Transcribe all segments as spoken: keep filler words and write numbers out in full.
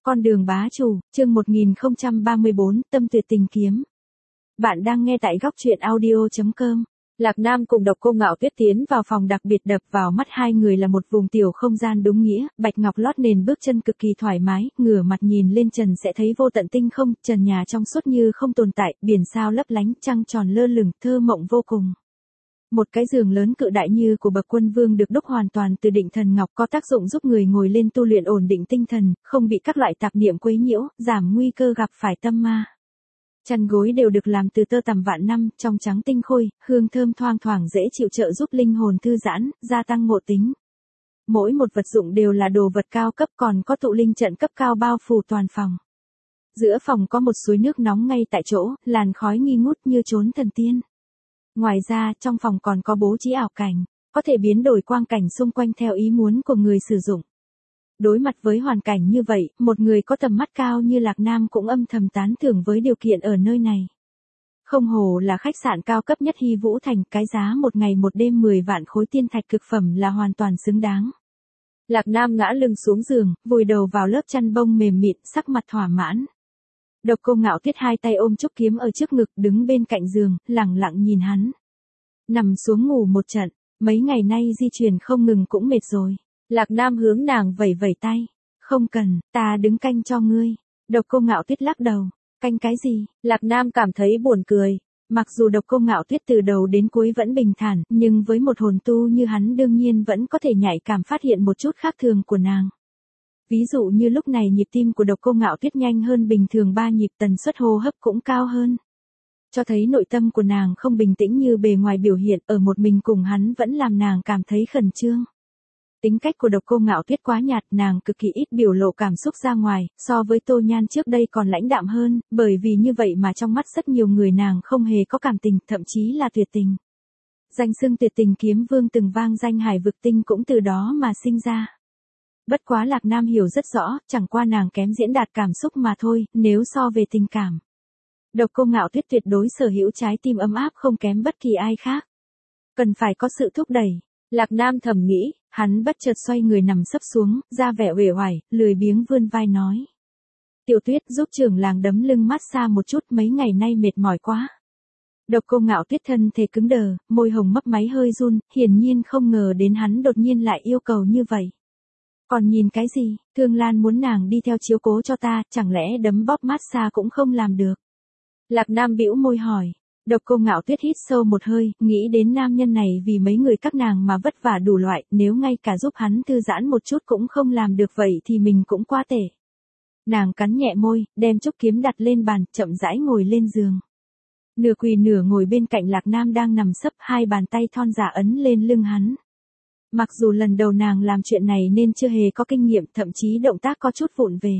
Con đường bá chủ, chương một nghìn không trăm ba mươi bốn, tâm tuyệt tình kiếm. Bạn đang nghe tại góc truyện audio chấm com. Lạc Nam cùng Độc Cô Ngạo Tuyết tiến vào phòng, đặc biệt đập vào mắt hai người là một vùng tiểu không gian đúng nghĩa, bạch ngọc lót nền bước chân cực kỳ thoải mái, ngửa mặt nhìn lên trần sẽ thấy vô tận tinh không, trần nhà trong suốt như không tồn tại, biển sao lấp lánh, trăng tròn lơ lửng, thơ mộng vô cùng. Một cái giường lớn cự đại như của bậc quân vương được đúc hoàn toàn từ định thần ngọc, có tác dụng giúp người ngồi lên tu luyện ổn định tinh thần, không bị các loại tạp niệm quấy nhiễu, giảm nguy cơ gặp phải tâm ma. Chăn gối đều được làm từ tơ tằm vạn năm, trong trắng tinh khôi, hương thơm thoang thoảng dễ chịu, trợ giúp linh hồn thư giãn, gia tăng ngộ tính. Mỗi một vật dụng đều là đồ vật cao cấp, còn có tụ linh trận cấp cao bao phủ toàn phòng. Giữa phòng có một suối nước nóng ngay tại chỗ, làn khói nghi ngút như trốn thần tiên. Ngoài ra, trong phòng còn có bố trí ảo cảnh, có thể biến đổi quang cảnh xung quanh theo ý muốn của người sử dụng. Đối mặt với hoàn cảnh như vậy, một người có tầm mắt cao như Lạc Nam cũng âm thầm tán thưởng với điều kiện ở nơi này. Không hồ là khách sạn cao cấp nhất Hy Vũ Thành, cái giá một ngày một đêm mười vạn khối tiên thạch cực phẩm là hoàn toàn xứng đáng. Lạc Nam ngã lưng xuống giường, vùi đầu vào lớp chăn bông mềm mịn, sắc mặt thỏa mãn. Độc Cô Ngạo Tuyết hai tay ôm trúc kiếm ở trước ngực, đứng bên cạnh giường, lẳng lặng nhìn hắn. Nằm xuống ngủ một trận, mấy ngày nay di chuyển không ngừng cũng mệt rồi. Lạc Nam hướng nàng vẩy vẩy tay. Không cần, ta đứng canh cho ngươi. Độc Cô Ngạo Tuyết lắc đầu. Canh cái gì? Lạc Nam cảm thấy buồn cười. Mặc dù Độc Cô Ngạo Tuyết từ đầu đến cuối vẫn bình thản, nhưng với một hồn tu như hắn đương nhiên vẫn có thể nhạy cảm phát hiện một chút khác thường của nàng. Ví dụ như lúc này nhịp tim của Độc Cô Ngạo Tuyết nhanh hơn bình thường ba nhịp, tần suất hô hấp cũng cao hơn. Cho thấy nội tâm của nàng không bình tĩnh như bề ngoài biểu hiện, ở một mình cùng hắn vẫn làm nàng cảm thấy khẩn trương. Tính cách của Độc Cô Ngạo Tuyết quá nhạt, nàng cực kỳ ít biểu lộ cảm xúc ra ngoài, so với Tô Nhan trước đây còn lãnh đạm hơn, bởi vì như vậy mà trong mắt rất nhiều người nàng không hề có cảm tình, thậm chí là tuyệt tình. Danh xưng tuyệt tình kiếm vương từng vang danh hải vực tinh cũng từ đó mà sinh ra. Bất quá Lạc Nam hiểu rất rõ, chẳng qua nàng kém diễn đạt cảm xúc mà thôi, nếu so về tình cảm. Độc Cô Ngạo Tuyết tuyệt đối sở hữu trái tim ấm áp không kém bất kỳ ai khác. Cần phải có sự thúc đẩy. Lạc Nam thầm nghĩ, hắn bất chợt xoay người nằm sấp xuống, ra vẻ uể oải, lười biếng vươn vai nói. Tiểu Tuyết, giúp trưởng làng đấm lưng mát xa một chút, mấy ngày nay mệt mỏi quá. Độc Cô Ngạo Tuyết thân thể cứng đờ, môi hồng mấp máy hơi run, hiển nhiên không ngờ đến hắn đột nhiên lại yêu cầu như vậy. Còn nhìn cái gì, Thương Lan muốn nàng đi theo chiếu cố cho ta, chẳng lẽ đấm bóp mát xa cũng không làm được. Lạc Nam bĩu môi hỏi. Độc Cô Ngạo Tuyết hít sâu một hơi, nghĩ đến nam nhân này vì mấy người các nàng mà vất vả đủ loại, nếu ngay cả giúp hắn thư giãn một chút cũng không làm được vậy thì mình cũng quá tệ. Nàng cắn nhẹ môi, đem trúc kiếm đặt lên bàn, chậm rãi ngồi lên giường. Nửa quỳ nửa ngồi bên cạnh Lạc Nam đang nằm sấp, hai bàn tay thon giả ấn lên lưng hắn. Mặc dù lần đầu nàng làm chuyện này nên chưa hề có kinh nghiệm, thậm chí động tác có chút vụng về.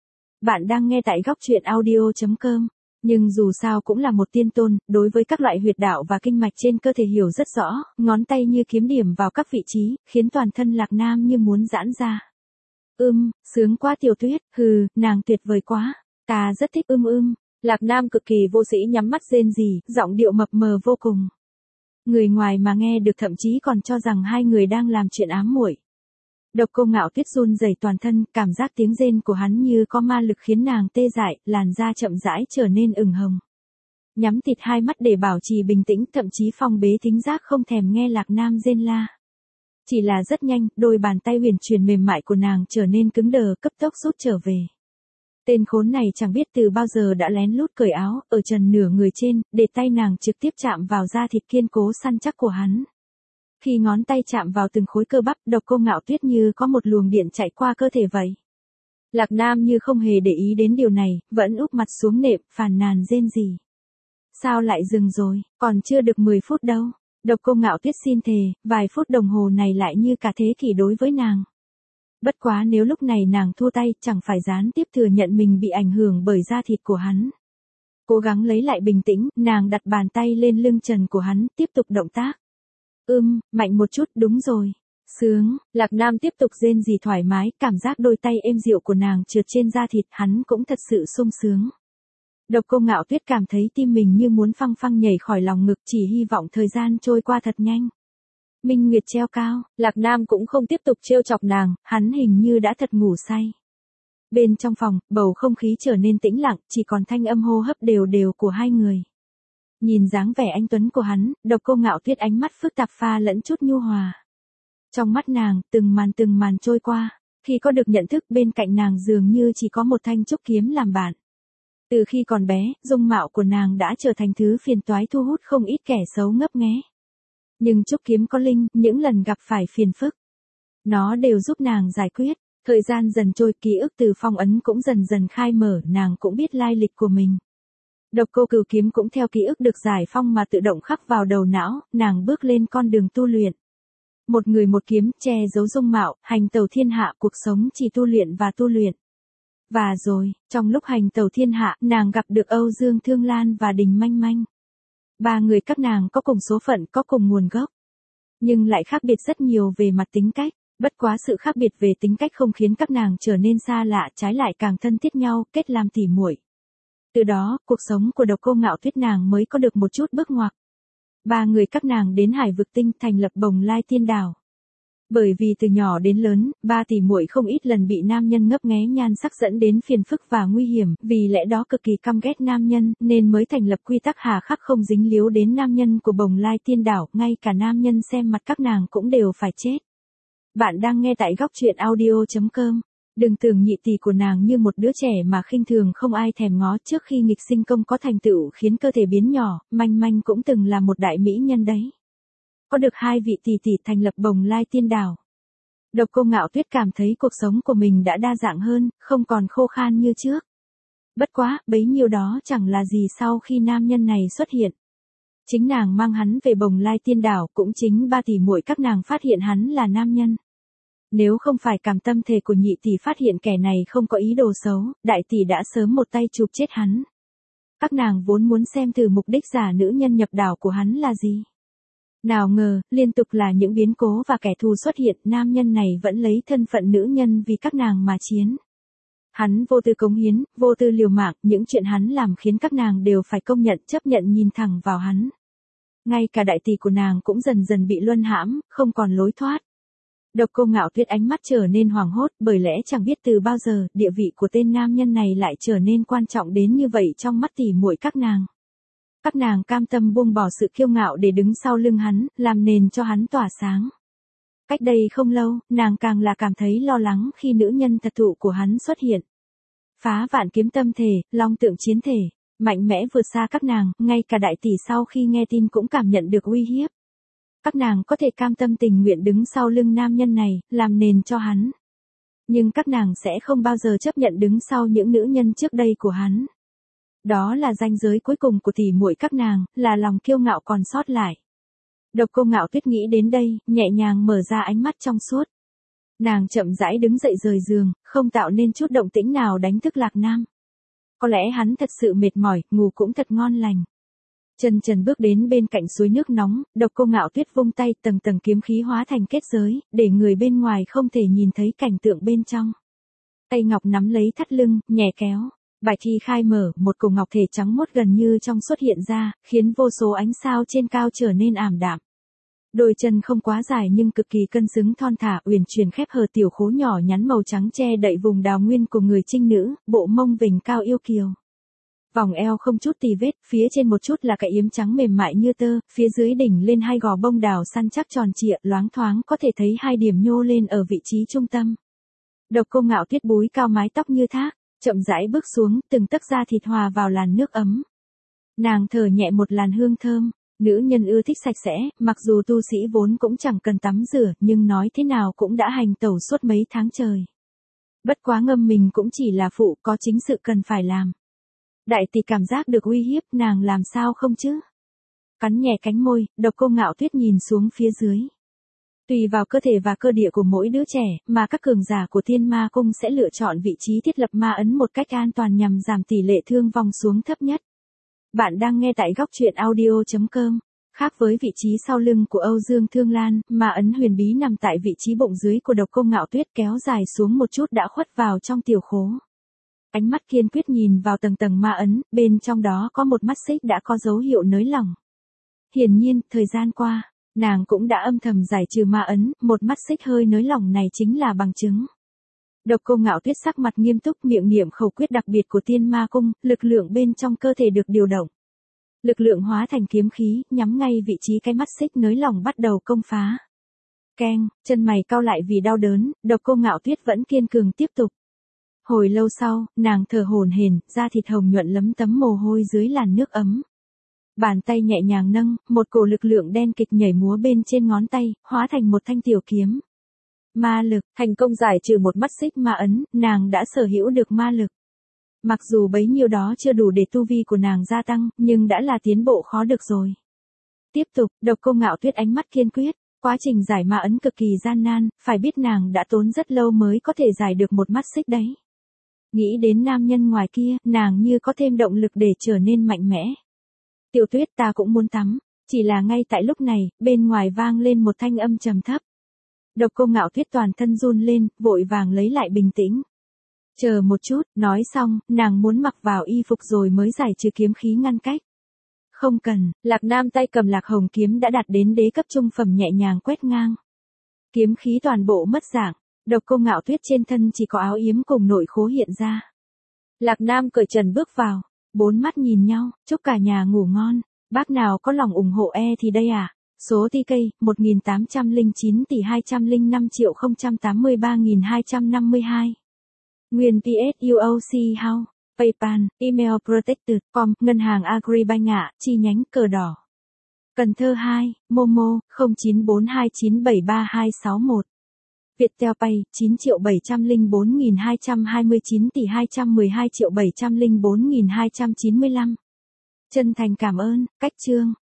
Bạn đang nghe tại góc truyện audio chấm com. Nhưng dù sao cũng là một tiên tôn, đối với các loại huyệt đạo và kinh mạch trên cơ thể hiểu rất rõ, ngón tay như kiếm điểm vào các vị trí, khiến toàn thân Lạc Nam như muốn giãn ra. Ưm, sướng quá Tiểu Tuyết, hừ, nàng tuyệt vời quá, ta rất thích ưm ưm. Lạc Nam cực kỳ vô sĩ nhắm mắt rên rỉ, giọng điệu mập mờ vô cùng. Người ngoài mà nghe được thậm chí còn cho rằng hai người đang làm chuyện ám muội. Độc Cô Ngạo Tuyết run rẩy toàn thân, cảm giác tiếng rên của hắn như có ma lực khiến nàng tê dại, làn da chậm rãi trở nên ửng hồng. Nhắm tịt hai mắt để bảo trì bình tĩnh, thậm chí phong bế thính giác không thèm nghe Lạc Nam rên la. Chỉ là rất nhanh, đôi bàn tay huyền truyền mềm mại của nàng trở nên cứng đờ, cấp tốc rút trở về. Tên khốn này chẳng biết từ bao giờ đã lén lút cởi áo, ở trần nửa người trên, để tay nàng trực tiếp chạm vào da thịt kiên cố săn chắc của hắn. Khi ngón tay chạm vào từng khối cơ bắp, Độc Cô Ngạo Tuyết như có một luồng điện chạy qua cơ thể vậy. Lạc Nam như không hề để ý đến điều này, vẫn úp mặt xuống nệm, phàn nàn rên rỉ. Sao lại dừng rồi, còn chưa được mười phút đâu. Độc Cô Ngạo Tuyết xin thề, vài phút đồng hồ này lại như cả thế kỷ đối với nàng. Bất quá nếu lúc này nàng thua tay, chẳng phải gián tiếp thừa nhận mình bị ảnh hưởng bởi da thịt của hắn. Cố gắng lấy lại bình tĩnh, nàng đặt bàn tay lên lưng trần của hắn, tiếp tục động tác. Ưm, mạnh một chút, đúng rồi. Sướng, Lạc Nam tiếp tục rên rỉ thoải mái, cảm giác đôi tay êm dịu của nàng trượt trên da thịt, hắn cũng thật sự sung sướng. Độc Cô Ngạo Tuyết cảm thấy tim mình như muốn phăng phăng nhảy khỏi lòng ngực, chỉ hy vọng thời gian trôi qua thật nhanh. Minh Nguyệt treo cao, Lạc Nam cũng không tiếp tục trêu chọc nàng, hắn hình như đã thật ngủ say. Bên trong phòng, bầu không khí trở nên tĩnh lặng, chỉ còn thanh âm hô hấp đều đều của hai người. Nhìn dáng vẻ anh tuấn của hắn, Độc Cô Ngạo Tuyết ánh mắt phức tạp pha lẫn chút nhu hòa. Trong mắt nàng, từng màn từng màn trôi qua, khi có được nhận thức bên cạnh nàng dường như chỉ có một thanh trúc kiếm làm bạn. Từ khi còn bé, dung mạo của nàng đã trở thành thứ phiền toái thu hút không ít kẻ xấu ngấp nghé. Nhưng trúc kiếm có linh, những lần gặp phải phiền phức, nó đều giúp nàng giải quyết. Thời gian dần trôi, ký ức từ phong ấn cũng dần dần khai mở, nàng cũng biết lai lịch của mình. Độc Cô Cửu kiếm cũng theo ký ức được giải phong mà tự động khắc vào đầu não, nàng bước lên con đường tu luyện. Một người một kiếm, che giấu dung mạo, hành tẩu thiên hạ, cuộc sống chỉ tu luyện và tu luyện. Và rồi, trong lúc hành tẩu thiên hạ, nàng gặp được Âu Dương Thương Lan và Đình Manh Manh. Ba người các nàng có cùng số phận, có cùng nguồn gốc, nhưng lại khác biệt rất nhiều về mặt tính cách. Bất quá sự khác biệt về tính cách không khiến các nàng trở nên xa lạ, trái lại càng thân thiết nhau, kết làm tỉ muội. Từ đó, cuộc sống của Độc Cô Ngạo Tuyết nàng mới có được một chút bước ngoặt. Ba người các nàng đến Hải Vực Tinh thành lập Bồng Lai Tiên Đảo. Bởi vì từ nhỏ đến lớn, ba tỷ muội không ít lần bị nam nhân ngấp nghé nhan sắc dẫn đến phiền phức và nguy hiểm, vì lẽ đó cực kỳ căm ghét nam nhân, nên mới thành lập quy tắc hà khắc không dính líu đến nam nhân của Bồng Lai Tiên Đảo, ngay cả nam nhân xem mặt các nàng cũng đều phải chết. Bạn đang nghe tại góc truyện audio chấm com. Đừng tưởng nhị tỷ của nàng như một đứa trẻ mà khinh thường không ai thèm ngó, trước khi nghịch sinh công có thành tựu khiến cơ thể biến nhỏ, Manh Manh cũng từng là một đại mỹ nhân đấy. Có được hai vị tỷ tỷ thành lập Bồng Lai Tiên Đảo. Độc Cô Ngạo Tuyết cảm thấy cuộc sống của mình đã đa dạng hơn, không còn khô khan như trước. Bất quá, bấy nhiêu đó chẳng là gì sau khi nam nhân này xuất hiện. Chính nàng mang hắn về Bồng Lai Tiên Đảo, cũng chính ba tỷ muội các nàng phát hiện hắn là nam nhân. Nếu không phải cảm tâm thể của nhị tỷ phát hiện kẻ này không có ý đồ xấu, đại tỷ đã sớm một tay chụp chết hắn. Các nàng vốn muốn xem thử mục đích giả nữ nhân nhập đảo của hắn là gì. Nào ngờ, liên tục là những biến cố và kẻ thù xuất hiện, nam nhân này vẫn lấy thân phận nữ nhân vì các nàng mà chiến. Hắn vô tư cống hiến, vô tư liều mạng, những chuyện hắn làm khiến các nàng đều phải công nhận, chấp nhận nhìn thẳng vào hắn. Ngay cả đại tỷ của nàng cũng dần dần bị luân hãm, không còn lối thoát. Độc Cô Ngạo Tuyết ánh mắt trở nên hoảng hốt, bởi lẽ chẳng biết từ bao giờ, địa vị của tên nam nhân này lại trở nên quan trọng đến như vậy trong mắt tỷ muội các nàng. Các nàng cam tâm buông bỏ sự kiêu ngạo để đứng sau lưng hắn, làm nền cho hắn tỏa sáng. Cách đây không lâu, nàng càng là cảm thấy lo lắng khi nữ nhân thật thụ của hắn xuất hiện. Phá vạn kiếm tâm thể, long tượng chiến thể, mạnh mẽ vượt xa các nàng, ngay cả đại tỷ sau khi nghe tin cũng cảm nhận được uy hiếp. Các nàng có thể cam tâm tình nguyện đứng sau lưng nam nhân này, làm nền cho hắn. Nhưng các nàng sẽ không bao giờ chấp nhận đứng sau những nữ nhân trước đây của hắn. Đó là ranh giới cuối cùng của tỷ muội các nàng, là lòng kiêu ngạo còn sót lại. Độc Cô Ngạo Tuyết nghĩ đến đây, nhẹ nhàng mở ra ánh mắt trong suốt. Nàng chậm rãi đứng dậy rời giường, không tạo nên chút động tĩnh nào đánh thức Lạc Nam. Có lẽ hắn thật sự mệt mỏi, ngủ cũng thật ngon lành. Chân trần bước đến bên cạnh suối nước nóng, Độc Cô Ngạo Tuyết vung tay, tầng tầng kiếm khí hóa thành kết giới, để người bên ngoài không thể nhìn thấy cảnh tượng bên trong. Tay ngọc nắm lấy thắt lưng, nhẹ kéo. Bài thi khai mở, một cổ ngọc thể trắng muốt gần như trong xuất hiện ra, khiến vô số ánh sao trên cao trở nên ảm đạm. Đôi chân không quá dài nhưng cực kỳ cân xứng thon thả, uyển chuyển khép hờ tiểu khố nhỏ nhắn màu trắng che đậy vùng đào nguyên của người trinh nữ, bộ mông vểnh cao yêu kiều. Vòng eo không chút tì vết, phía trên một chút là cái yếm trắng mềm mại như tơ, phía dưới đỉnh lên hai gò bông đào săn chắc tròn trịa, loáng thoáng có thể thấy hai điểm nhô lên ở vị trí trung tâm. Độc Cô Ngạo Tuyết búi cao mái tóc như thác, chậm rãi bước xuống, từng tấc da thịt hòa vào làn nước ấm. Nàng thở nhẹ một làn hương thơm, nữ nhân ưa thích sạch sẽ, mặc dù tu sĩ vốn cũng chẳng cần tắm rửa, nhưng nói thế nào cũng đã hành tẩu suốt mấy tháng trời. Bất quá ngâm mình cũng chỉ là phụ, có chính sự cần phải làm. Đại tỷ cảm giác được uy hiếp, nàng làm sao không chứ? Cắn nhẹ cánh môi, Độc Cô Ngạo Tuyết nhìn xuống phía dưới. Tùy vào cơ thể và cơ địa của mỗi đứa trẻ, mà các cường giả của Thiên Ma Cung sẽ lựa chọn vị trí thiết lập ma ấn một cách an toàn nhằm giảm tỷ lệ thương vong xuống thấp nhất. Bạn đang nghe tại góc truyện audio chấm com. Khác với vị trí sau lưng của Âu Dương Thương Lan, ma ấn huyền bí nằm tại vị trí bụng dưới của Độc Cô Ngạo Tuyết, kéo dài xuống một chút đã khuất vào trong tiểu khố. Ánh mắt kiên quyết nhìn vào tầng tầng ma ấn, bên trong đó có một mắt xích đã có dấu hiệu nới lỏng. Hiển nhiên, thời gian qua, nàng cũng đã âm thầm giải trừ ma ấn, một mắt xích hơi nới lỏng này chính là bằng chứng. Độc Cô Ngạo Tuyết sắc mặt nghiêm túc miệng niệm khẩu quyết đặc biệt của Tiên Ma Cung, lực lượng bên trong cơ thể được điều động. Lực lượng hóa thành kiếm khí, nhắm ngay vị trí cái mắt xích nới lỏng bắt đầu công phá. Keng, chân mày cau lại vì đau đớn, Độc Cô Ngạo Tuyết vẫn kiên cường tiếp tục. Hồi lâu sau, nàng thở hổn hển, da thịt hồng nhuận lấm tấm mồ hôi dưới làn nước ấm. Bàn tay nhẹ nhàng nâng, một cổ lực lượng đen kịch nhảy múa bên trên ngón tay, hóa thành một thanh tiểu kiếm. Ma lực, thành công giải trừ một mắt xích ma ấn, nàng đã sở hữu được ma lực. Mặc dù bấy nhiêu đó chưa đủ để tu vi của nàng gia tăng, nhưng đã là tiến bộ khó được rồi. Tiếp tục, Độc Cô Ngạo Tuyết ánh mắt kiên quyết, quá trình giải ma ấn cực kỳ gian nan, phải biết nàng đã tốn rất lâu mới có thể giải được một mắt xích đấy. Nghĩ đến nam nhân ngoài kia, nàng như có thêm động lực để trở nên mạnh mẽ. Tiểu Tuyết, ta cũng muốn tắm, chỉ là ngay tại lúc này, bên ngoài vang lên một thanh âm trầm thấp. Độc Cô Ngạo Tuyết toàn thân run lên, vội vàng lấy lại bình tĩnh. Chờ một chút, nói xong, nàng muốn mặc vào y phục rồi mới giải trừ kiếm khí ngăn cách. Không cần, Lạc Nam tay cầm Lạc Hồng kiếm đã đạt đến đế cấp trung phẩm nhẹ nhàng quét ngang. Kiếm khí toàn bộ mất dạng, Độc Cô Ngạo Tuyết trên thân chỉ có áo yếm cùng nội khố hiện ra. Lạc Nam cởi trần bước vào, bốn mắt nhìn nhau, chúc cả nhà ngủ ngon, bác nào có lòng ủng hộ e thì đây à. Số tê ca, một nghìn tám trăm lẻ chín tỷ hai trăm lẻ năm triệu không trăm tám mươi ba nghìn hai trăm năm mươi hai. Nguyên pê ét u o xê House, PayPal, Email Protected, com, Ngân hàng Agribank ạ, chi nhánh Cờ Đỏ. Cần Thơ hai, Momo, không chín bốn hai chín bảy ba hai sáu một. Viettel Pay, chín triệu bảy trăm lẻ bốn nghìn hai trăm hai mươi chín tỷ hai trăm mười hai triệu bảy trăm lẻ bốn nghìn hai trăm chín mươi lăm. Chân thành cảm ơn, cách chương.